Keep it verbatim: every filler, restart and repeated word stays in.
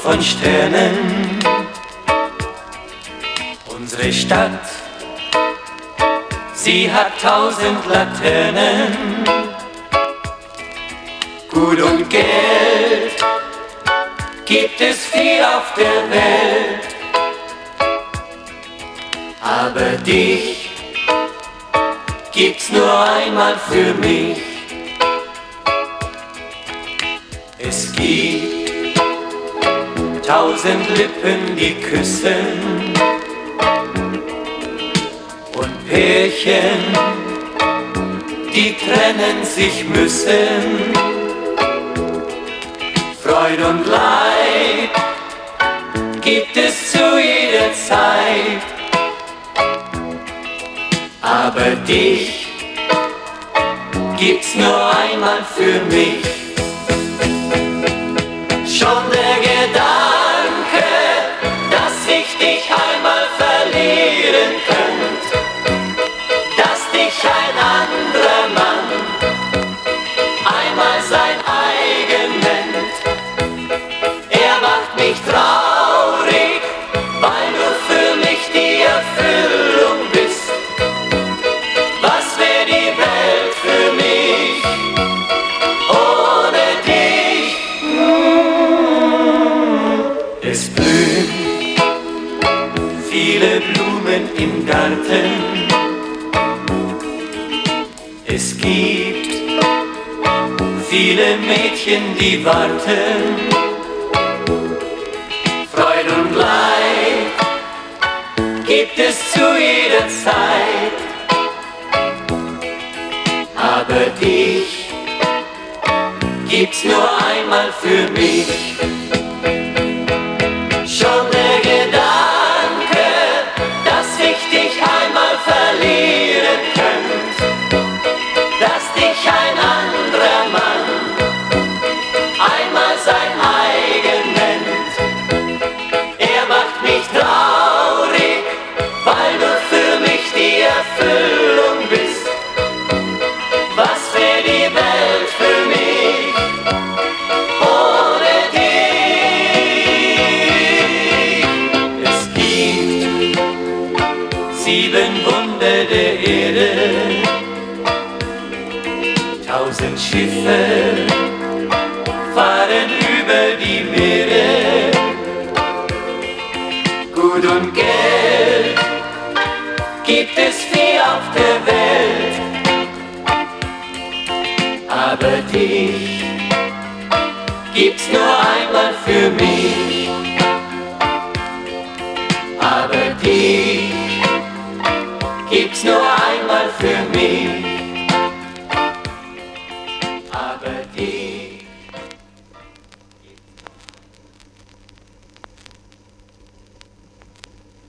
von Sternen. Unsere Stadt, sie hat tausend Laternen. Gut und Geld gibt es viel auf der Welt, aber dich gibt's nur einmal für mich. Es gibt tausend Lippen, die küssen, und Pärchen, die trennen sich müssen. Freud und Leid gibt es zu jeder Zeit, aber dich gibt's nur einmal für mich. Schon der Gedanke, dass ich dich einmal verlieren könnte, dass dich ein anderer Mann einmal sein eigen nennt, er macht mich traurig, weil du für mich die Erfüllung bist. Was wär die Welt für mich ohne dich? Es blühen viele Blumen im Garten. Es gibt viele Mädchen, die warten. Freud und Leid gibt es zu jeder Zeit, aber dich gibt's nur einmal für mich. Schon der Gedanke, dass ich dich einmal verlieren könnte, dass dich ein anderer Mann einmal sein eigen nennt, er macht mich traurig, weil du für mich die Erfüllung bist. Was wär die Welt für mich ohne dich? Es gibt sieben Wunder der Erde, tausend Schiffe fahren über die Meere. Gut und Geld gibt es viel auf der Welt, aber dich gibt's nur einmal für mich, aber dich gibt's nur einmal.